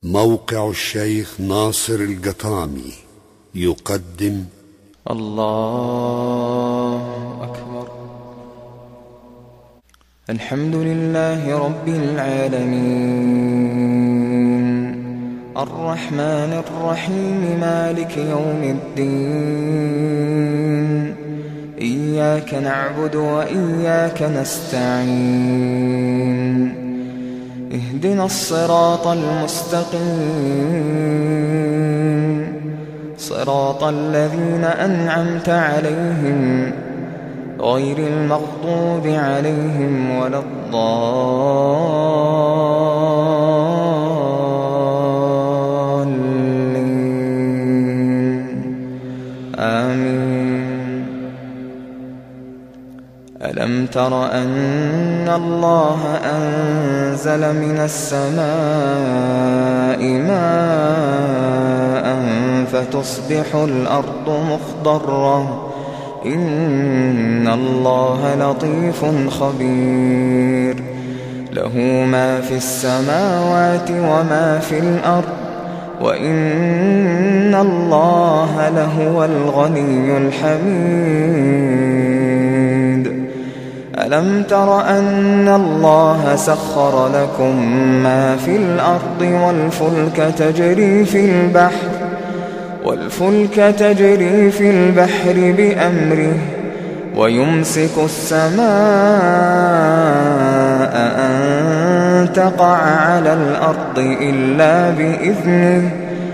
موقع الشيخ ناصر القطامي يقدم الله أكبر. الحمد لله رب العالمين، الرحمن الرحيم، مالك يوم الدين. إياك نعبد وإياك نستعين. اهدنا الصراط المستقيم، صراط الذين أنعمت عليهم غير المغضوب عليهم ولا الضالين. آمين. ألم تر أن الله أنزل من السماء ماء فتصبح الأرض مخضرة؟ إن الله لطيف خبير. له ما في السماوات وما في الأرض، وإن الله لهو الغني الحميد. ألم تر أن الله سخر لكم ما في الأرض والفلك تجري في البحر بأمره، ويمسك السماء أن تقع على الأرض إلا بإذنه.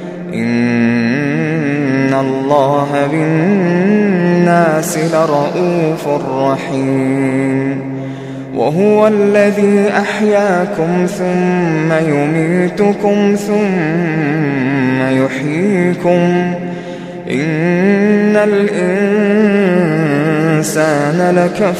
إن الله بالناس لرءوف رحيم. وهو الذي أحياكم ثم يميتكم ثم يحييكم. إن الإنسان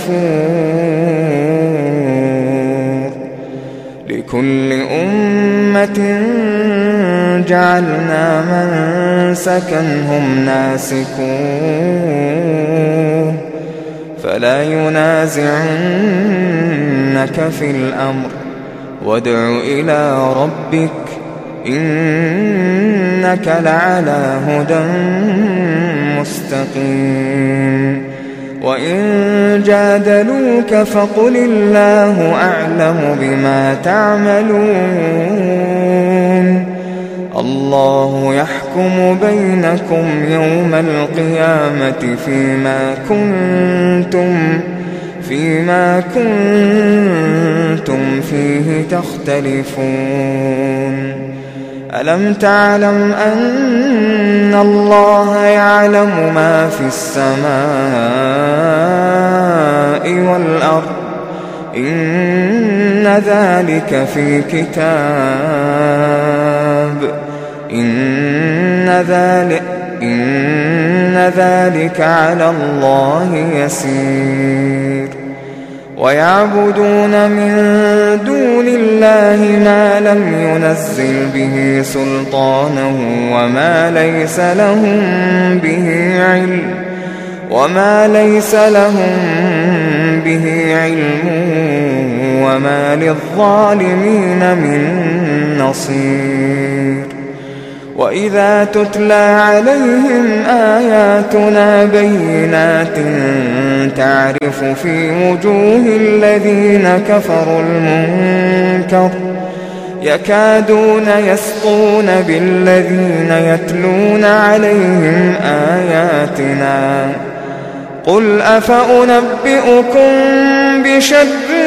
لكفور. لكل أمة جعلنا منسكا هم ناسكوه، فلا ينازعنك في الأمر، وادع إلى ربك إنك لعلى هدى مستقيم. وإن جادلوك فقل الله أعلم بما تعملون. الله يحكم بينكم يوم القيامة فيما كنتم فيه تختلفون. ألم تعلم أن الله يعلم ما في السماء والأرض؟ إن ذلك في كتاب. إن ذلك على الله يسير. ويعبدون من دون الله ما لم ينزل به سلطانه، وما ليس لهم به علم، وما للظالمين من نصير. وإذا تتلى عليهم آياتنا بينات تعرف في وجوه الذين كفروا المنكر، يكادون يسطون بالذين يتلون عليهم آياتنا. قل أفأنبئكم بشر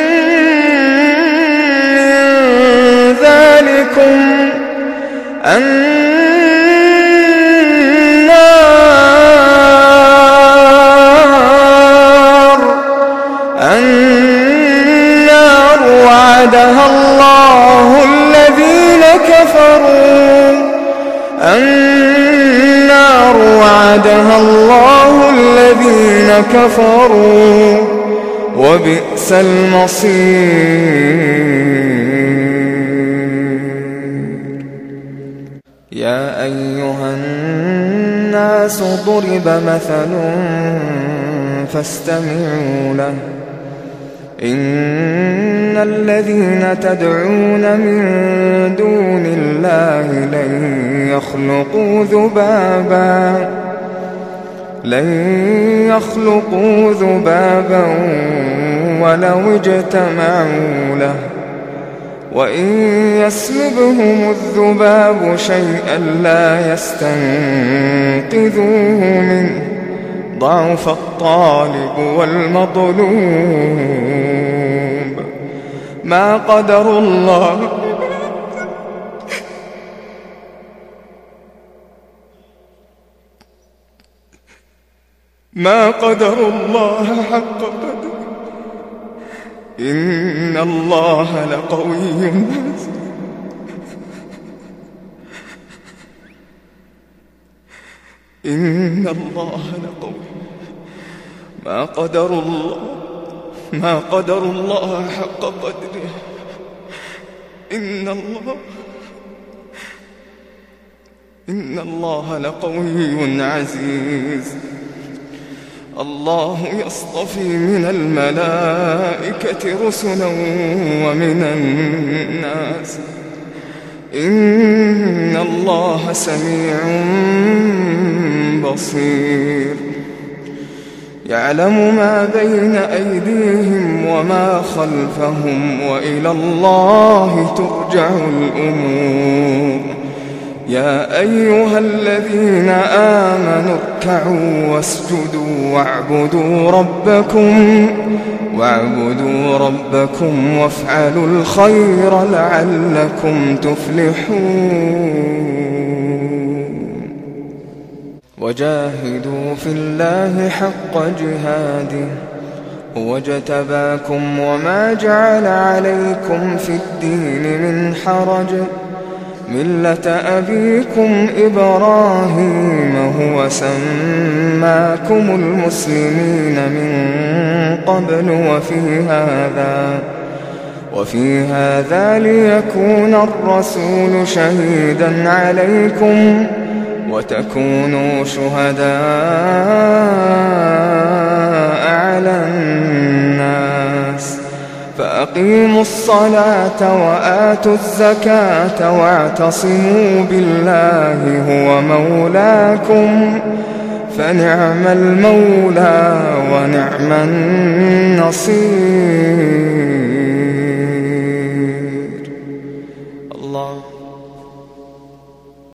من ذلكم النار وعدها الله الذين كفروا وبئس المصير. يا أيها الناس ضرب مثل فاستمعوا له. إن الذين تدعون من دون الله لن يخلقوا ذبابا ولو اجتمعوا له وإن يسلبهم الذباب شيئا لا يستنقذوه منه ضعف الطالب والمطلوب ما قدر الله حق قدره إن الله لقوي عزيز إن الله لقوي ما قدر الله حق قدره إن الله لقوي عزيز الله يصطفي من الملائكة رسلا ومن الناس إن الله سميع بصير يعلم ما بين أيديهم وما خلفهم وإلى الله ترجع الأمور يا أيها الذين آمنوا اركعوا واسجدوا واعبدوا ربكم وافعلوا الخير لعلكم تفلحون وجاهدوا في الله حق جهاده هو اجتباكم وما جعل عليكم في الدين من حرج ملة أبيكم إبراهيم هو سماكم المسلمين من قبل وفي هذا ليكون الرسول شهيدا عليكم وتكونوا شهداء على الناس فأقيموا الصلاة وآتوا الزكاة واعتصموا بالله هو مولاكم فنعم المولى ونعم النصير